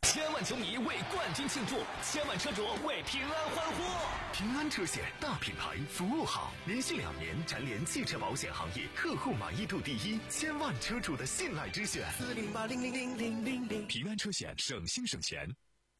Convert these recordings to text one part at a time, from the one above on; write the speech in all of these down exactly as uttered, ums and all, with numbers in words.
千万球迷为冠军庆祝，千万车主为平安欢呼。 平安车险大品牌，服务好，连续两年蝉联汽车保险行业客户满意度第一，千万车主的信赖之选。 四零八零零零零零零， 平安车险，省心省钱。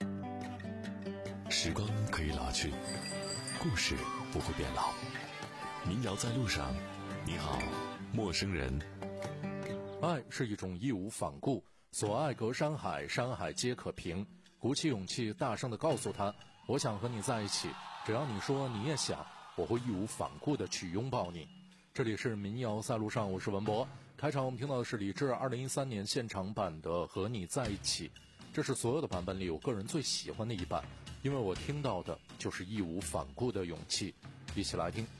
时光可以老去，故事不会变老。民谣在路上，你好，陌生人。 爱是一种义无反顾，所爱隔山海，山海皆可平。鼓起勇气，大声地告诉他，我想和你在一起，只要你说你也想，我会义无反顾地去拥抱你。这里是民谣在路上，我是文博。开场我们听到的是李志二零一三年现场版的《和你在一起》，这是所有的版本里我个人最喜欢的一版，因为我听到的就是义无反顾的勇气。一起来听。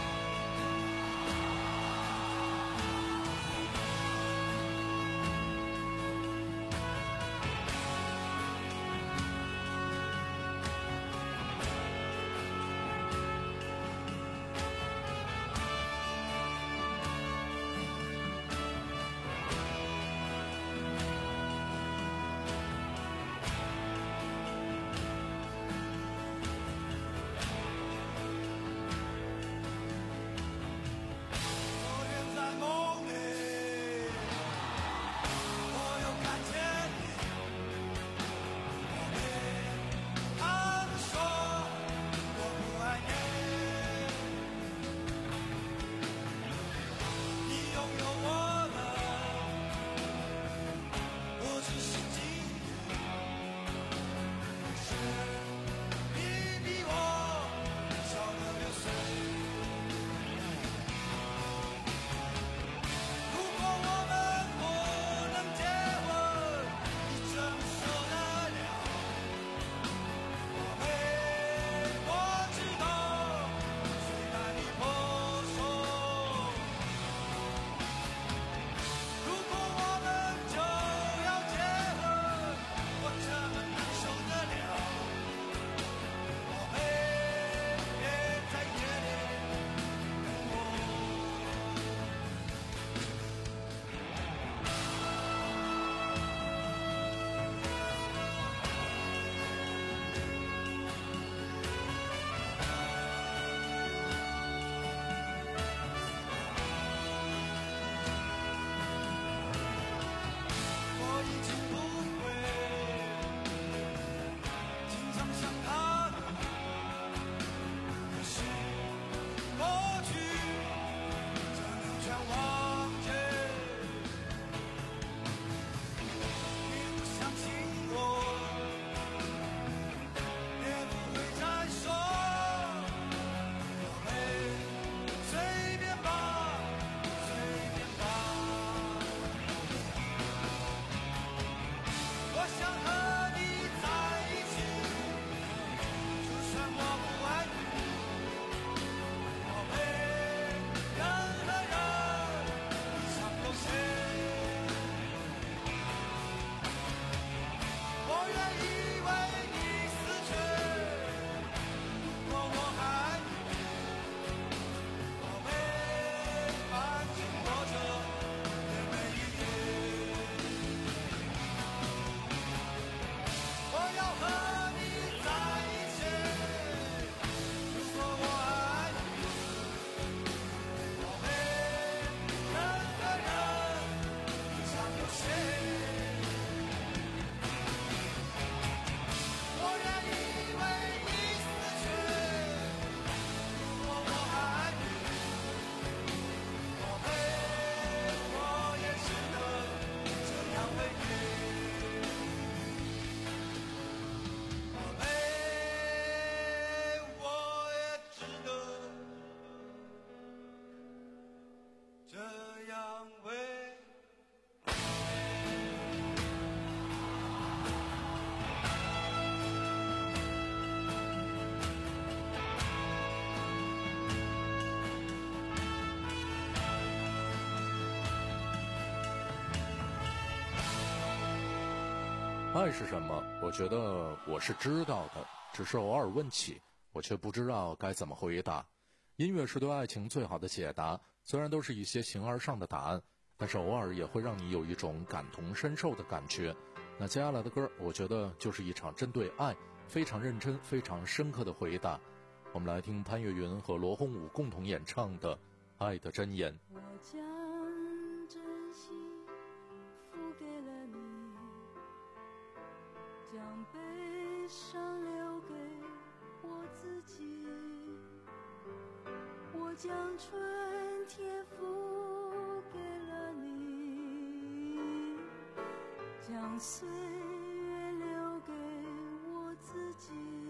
爱是什么？我觉得我是知道的，只是偶尔问起，我却不知道该怎么回答。音乐是对爱情最好的解答，虽然都是一些形而上的答案，但是偶尔也会让你有一种感同身受的感觉。 那接下来的歌，我觉得就是一场针对爱非常认真、非常深刻的回答。我们来听潘越云和罗红武共同演唱的《爱的箴言》。 我将真心付给了你，将悲伤留给我自己，我将春天付给了你，将岁月留给我自己，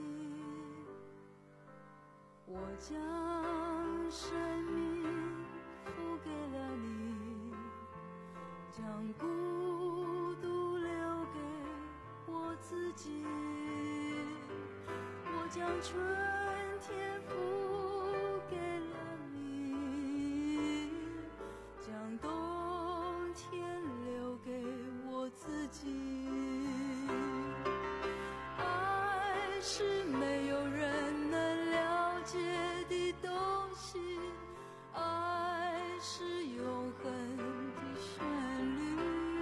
我将生命付给了你，将孤独留给我自己，我将春天付给了你，将冬天留给我自己。爱是没有人能了解的东西，爱是永恒的旋律，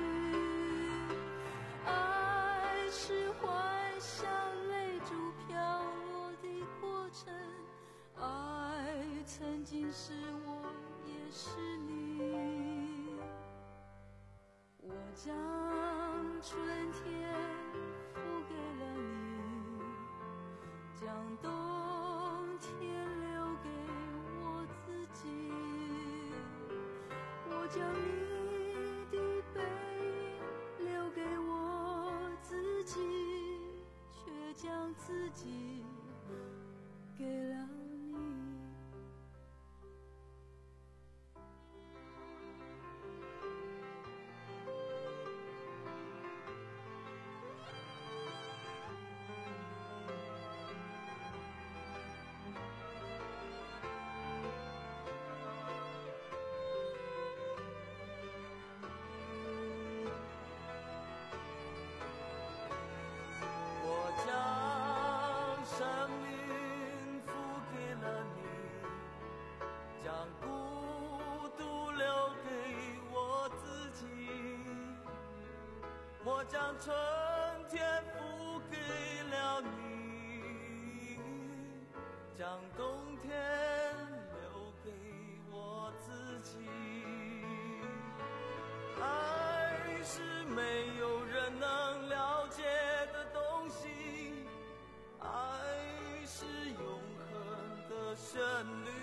爱是幻想泪珠飘落的过程，爱曾经是我也是你，我将春天付给了你，将冬天留给我自己，我将你的背影留给我自己，却将自己给了你。 我将生命付给了你，将孤独留给我自己，我将春天付给了你，将冬天留给我自己。爱是没有人能了解的东西，爱是永恒的旋律，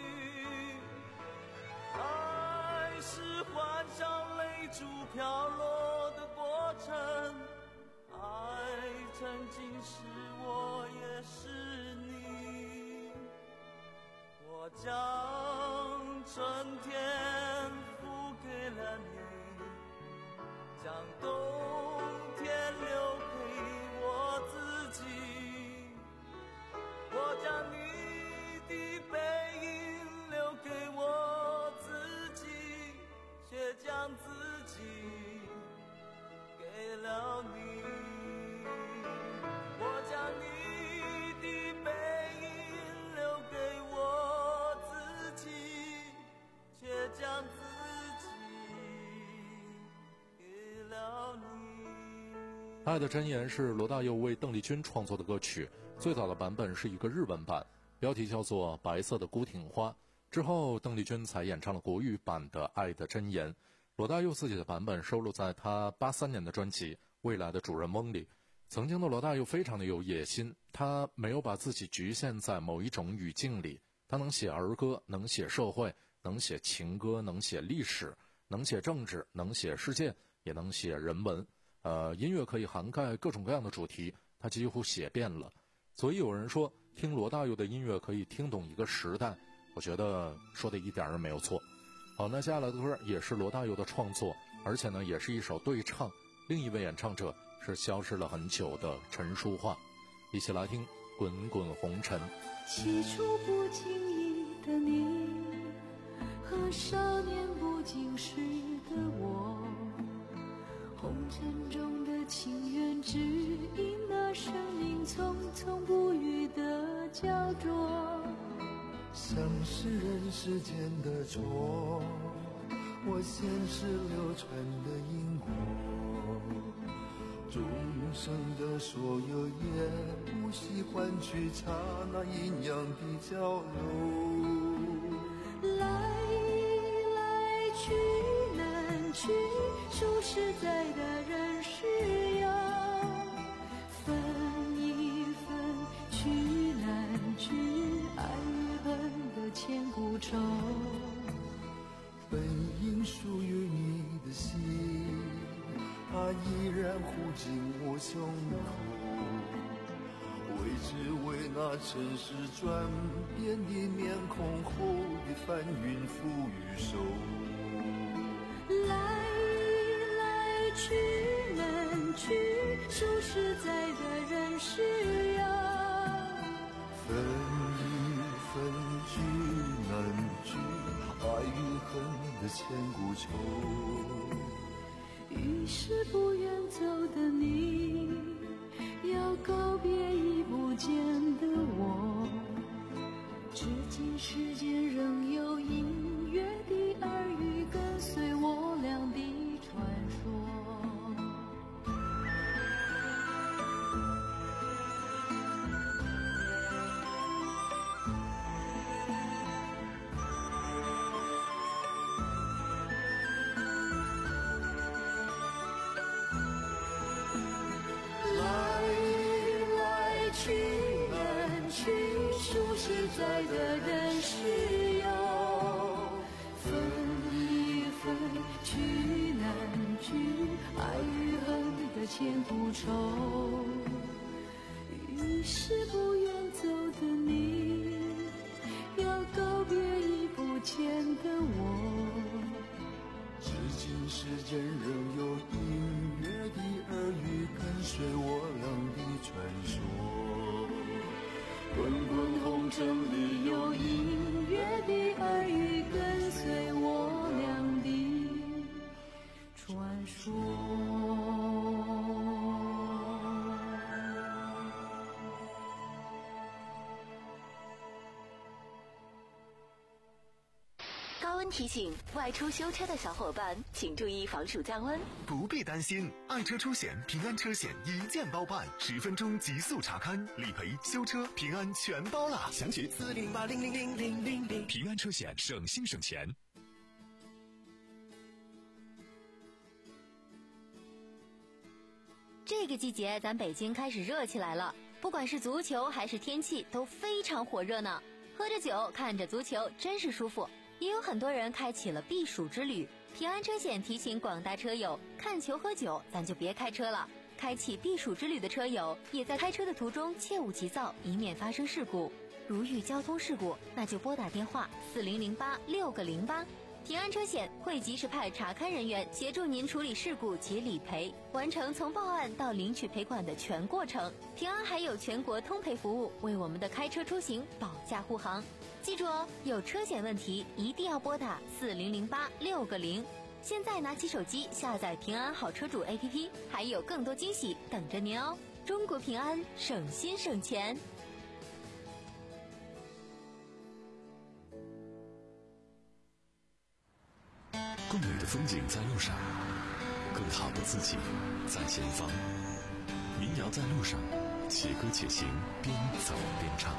爱是幻想泪珠飘落的过程，爱曾经是我也是你，我将春天付给了你，将冬天留给我自己，我将你的背影留给我自己，却将自己给了你，我将你的背影留给我自己，却将自己给了你。 爱的箴言是罗大佑为邓丽君创作的歌曲，最早的版本是一个日文版，标题叫做白色的孤挺花，之后邓丽君才演唱了国语版的爱的箴言。罗大佑自己的版本收录在他八三年的专辑《未来的主人翁》里。曾经的罗大佑非常的有野心，他没有把自己局限在某一种语境里，他能写儿歌，能写社会，能写情歌，能写历史，能写政治，能写世界，也能写人文。呃，音乐可以涵盖各种各样的主题，他几乎写遍了。所以有人说，听罗大佑的音乐可以听懂一个时代，我觉得说的一点儿没有错。好，那接下来的歌也是罗大佑的创作，而且呢也是一首对唱，另一位演唱者是消失了很久的陈淑桦。一起来听《滚滚红尘》。 起初不经意的你，和少年不经事的我，红尘中的情缘只因那生命匆匆不语的焦灼， 像是人世间的错，我现世流传的因果， 众生的所有，也不惜换取刹那阴阳的交流。 来来去难去，说实在的人是有，分一分去难去，爱与恨的千古愁。 本应属于你的心，它依然护紧我胸口，为只为那尘世转变的面孔后的翻云覆雨手。 来来去难去，说实在的人是有， 分一分聚难聚，爱与恨的千古愁。 于是不愿走的你，要告别已不见的我。至今世间仍有隐约的耳语，跟随我俩的传说。说实在的人是有，分一分聚难聚，爱与恨的千古愁。于是不愿走的你，要告别已不见的我。 至今世间仍有隐约的耳语，跟随我俩的传说。滚滚红尘里有隐约的耳语，跟随我俩的传说。 高温提醒：外出修车的小伙伴，请注意防暑降温。 不必担心，爱车出险平安车险一键包办，十分钟极速查勘、理赔、修车，平安全包了。详情四零八零零零零零零。平安车险，省心省钱。 这个季节，咱北京开始热起来了，不管是足球还是天气，都非常火热呢。喝着酒，看着足球，真是舒服。也有很多人开启了避暑之旅。平安车险提醒广大车友，看球喝酒咱就别开车了。开启避暑之旅的车友，也在开车的途中切勿急躁，以免发生事故。如遇交通事故，那就拨打电话四零零八六个零八。平安车险会及时派查勘人员协助您处理事故及理赔，完成从报案到领取赔款的全过程。平安还有全国通赔服务，为我们的开车出行保驾护航。记住哦，有车险问题一定要拨打四零零八六个零。现在拿起手机下载平安好车主 A P P， 还有更多惊喜等着您哦！中国平安，省心省钱。 更美的风景在路上，更好的自己在前方。民谣在路上，且歌且行，边走边唱。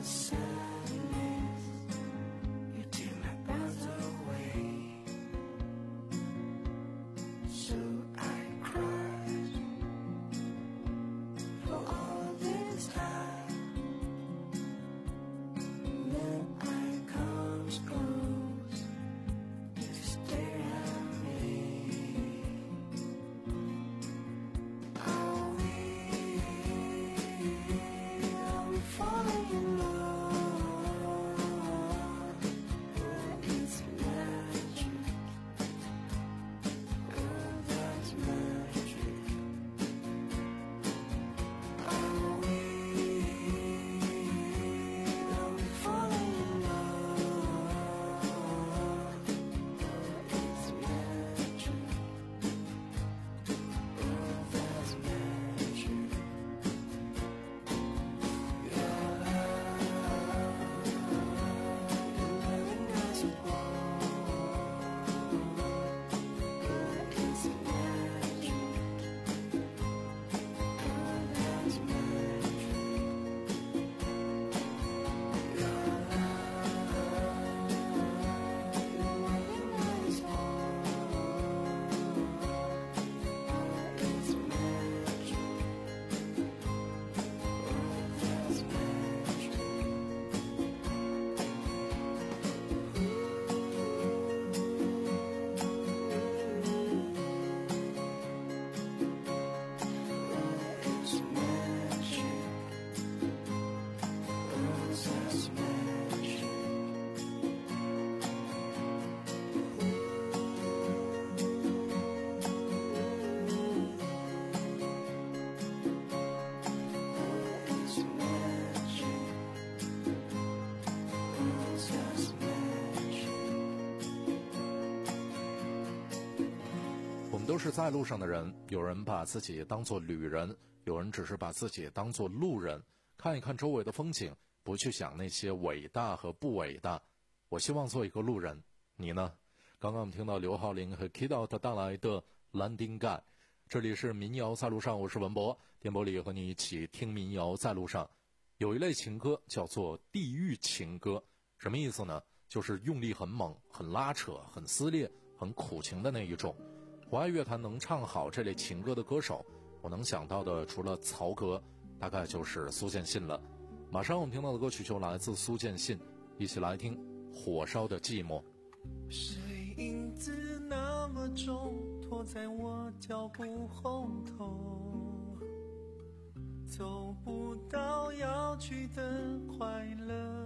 都是在路上的人，有人把自己当作旅人，有人只是把自己当作路人，看一看周围的风景，不去想那些伟大和不伟大。我希望做一个路人，你呢？刚刚我们听到刘浩林和 Kido 带来的 Landing Guy。 这里是民谣在路上，我是文博，电波里和你一起听民谣在路上。有一类情歌叫做地狱情歌，什么意思呢？就是用力很猛，很拉扯，很撕裂，很苦情的那一种。华语乐坛能唱好这类情歌的歌手，我能想到的除了曹格，大概就是苏建信了。马上我们听到的歌曲就来自苏建信，一起来听《火烧的寂寞》。 谁影子那么重，拖在我脚步后头，走不到要去的快乐，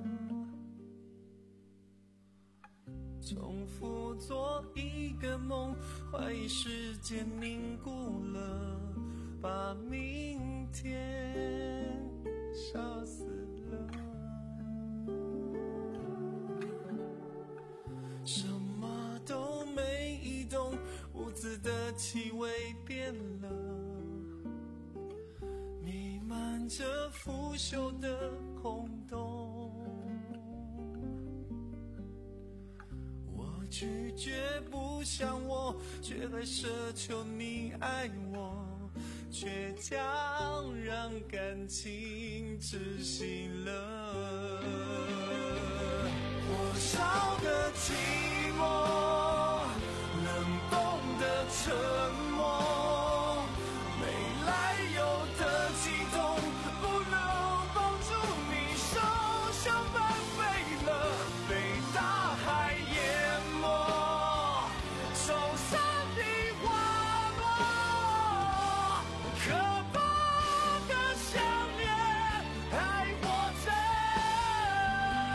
重复做一个梦，怀疑时间凝固了，把明天杀死了。什么都没移动，屋子的气味变了，弥漫着腐朽的空洞。拒绝不像我，却还奢求你爱我，倔强让感情窒息了。火烧的寂寞，冷冻的沉默，没来由的激动，不能帮助你，手像翻飞了，被大海淹没，受伤的滑落，可怕的想念还活着。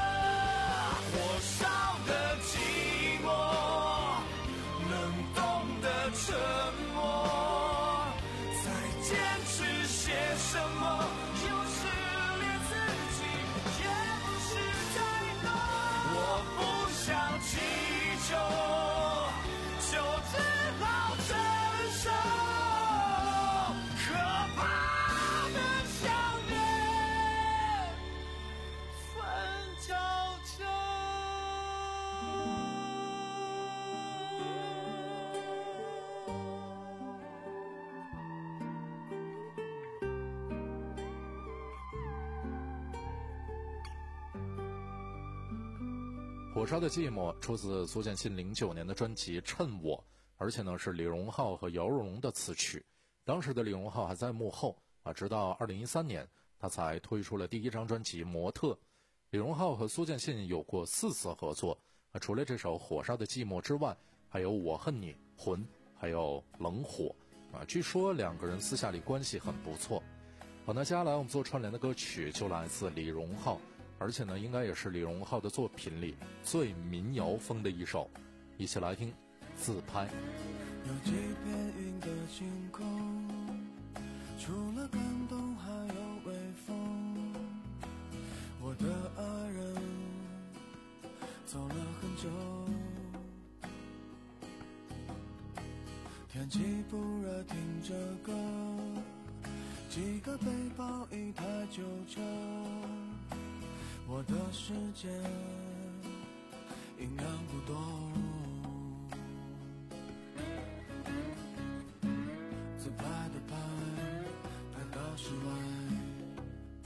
火烧的寂寞出自苏建信零九年的专辑《趁我》，而且呢是李荣浩和姚若龙的词曲。当时的李荣浩还在幕后啊，直到二零一三年他才推出了第一张专辑《模特》。李荣浩和苏建信有过四次合作啊，除了这首《火烧的寂寞》之外，还有《我恨你》、《魂》，还有《冷火》啊。据说两个人私下里关系很不错。好，那接下来我们做串联的歌曲就来自李荣浩，而且呢，应该也是李荣浩的作品里最民谣风的一首，一起来听《自拍》。 有几片云的晴空，除了感动还有微风。我的爱人走了很久，天气不热，听着歌，几个背包，一台旧车，我的世界营养不多。自拍的拍，拍到室外，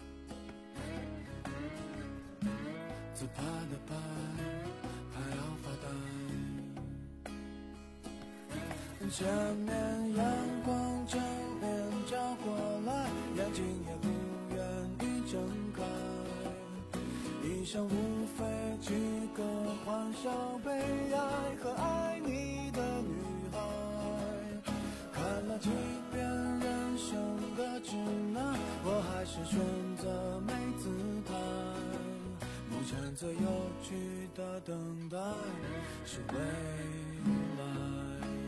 自拍的拍，还要发呆。前面阳光正面照过来，眼睛也不愿意睁开，一生无非几个欢笑、悲哀和爱你的女孩。看了几遍人生的指南，我还是选择没姿态。目前最有趣的等待是未来。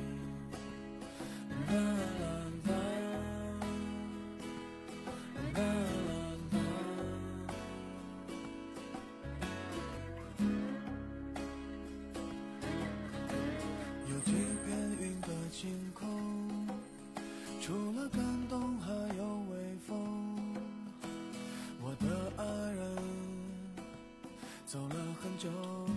啦啦啦，啦啦啦。有几片云的晴空，除了感动还有微风。我的爱人走了很久，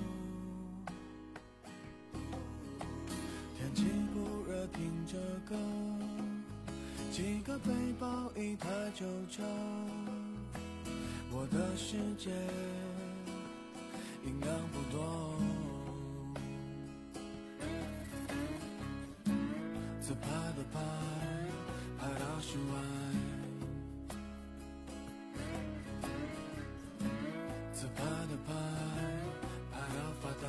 天气不热，听着歌，几个背包，一台旧车，我的世界营养不多。自拍的拍，拍到室外，自拍的拍，拍到发呆。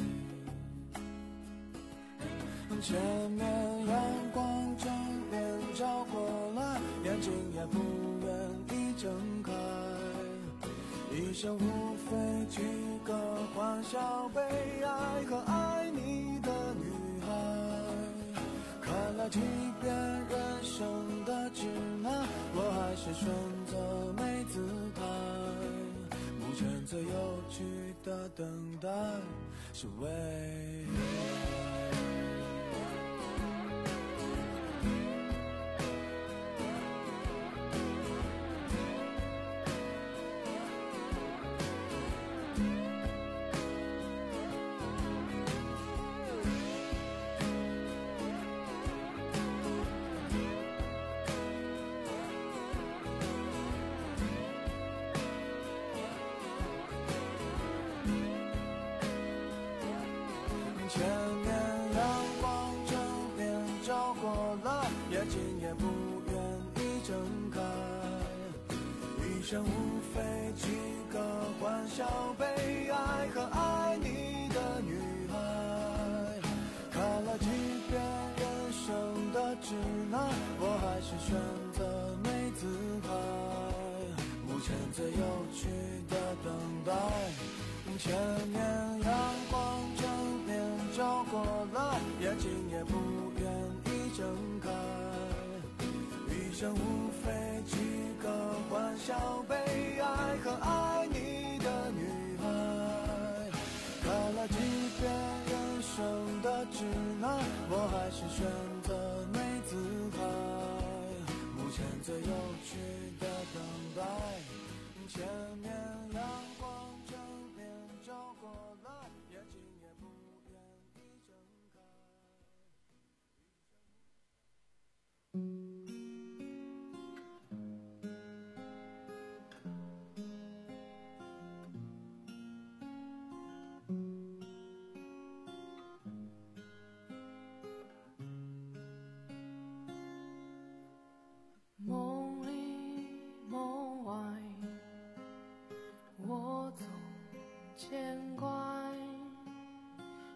前面阳光正面照过来，眼睛也不愿意睁开，一生无非几个欢笑、悲哀和爱你的女孩。看了几遍人生的指南，我还是选择没姿态。目前最有趣的等待是未来。前面阳光正面照过来，眼睛也不愿意睁开，一生无非几个欢笑、悲哀和爱你的女孩。看了几遍人生的指南，我还是选择没姿态。目前最有趣的等待，前面阳光正面照过来，眼睛也不愿意睁开，一生无非几个欢笑、悲哀和爱你的女孩。看了几遍人生的指南，我还是选择没姿态。目前最有趣的等待，前面阳光正面照过来，眼睛也不愿意睁开。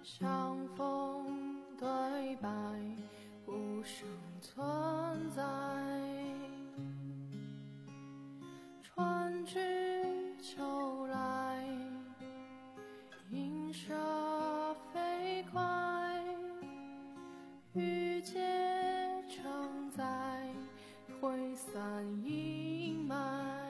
相逢对白无声存在，春去秋来，映射飞快，雨结成灾，挥散阴霾。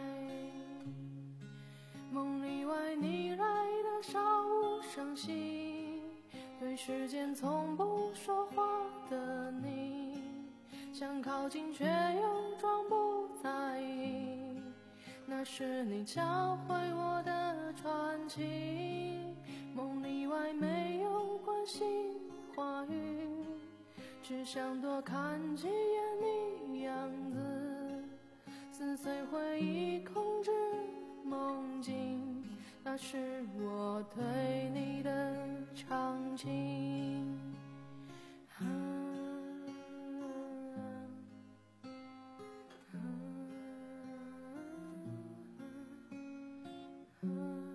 梦里为你来的稍无声息，对时间从不说话的你，想靠近却又装不在意，那是你教会我的传奇。梦里外没有关心话语，只想多看几眼你样子，撕碎回忆控制梦境，那是我对你的场景。啊啊啊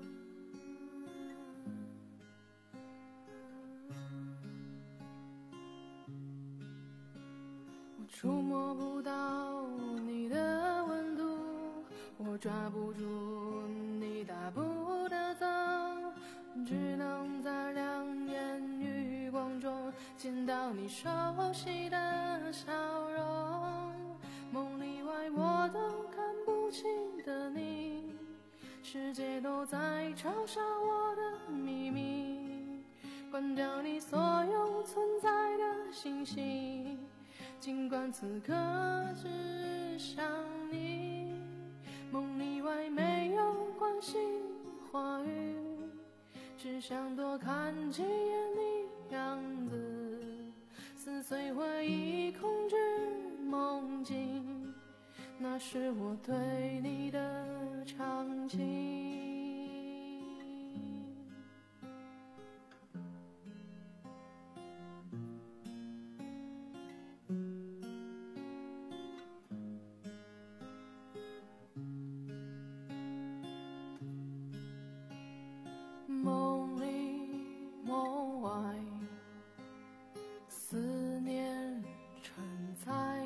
我触摸不到你的温度，我抓不住你大步的走，只能在两眼余光中见到你熟悉的笑容。梦里外我都看不清的你，世界都在嘲笑我的秘密，关掉你所有存在的信息，尽管此刻只想你。梦里外没有关心话语，只想多看几眼你样子，撕碎回忆控制梦境，那是我对你的场景。梦里梦外，思念成灾，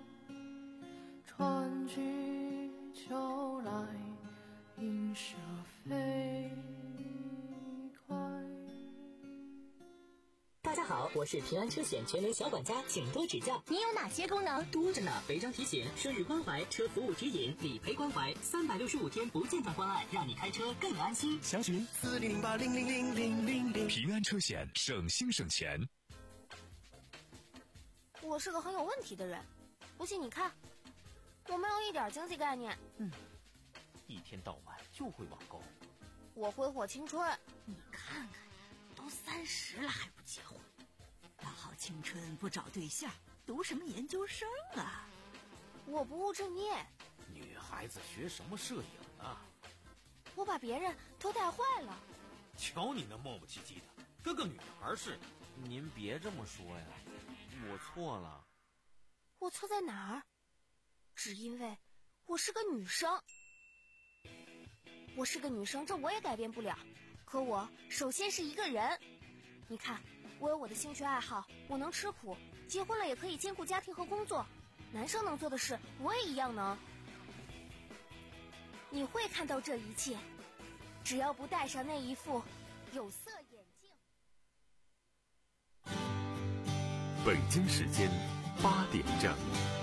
春去秋来，映射飞快。 大家好，我是平安车险全能小管家，请多指教。 你有哪些功能？ 多着呢，违章提醒、生日关怀、车服务指引、理赔关怀，三百六十五天不间断关爱，让你开车更安心。 详询四零零八零零零零零零。平安车险，省心省钱。 我是个很有问题的人，不信你看，我没有一点经济概念。 嗯，一天到晚就会网购。 我挥霍青春。 你看看，都三十了还不结婚，大好青春不找对象，读什么研究生啊？ 我不务正业。 女孩子学什么摄影啊？ 我把别人都带坏了。 瞧你那磨磨唧唧的，跟个女孩似的。您别这么说呀，我错了。 我错在哪儿？只因为我是个女生。我是个女生，这我也改变不了。可我首先是一个人。你看，我有我的兴趣爱好，我能吃苦，结婚了也可以兼顾家庭和工作。男生能做的事，我也一样能。你会看到这一切，只要不戴上那一副有色眼镜。 北京时间八点整。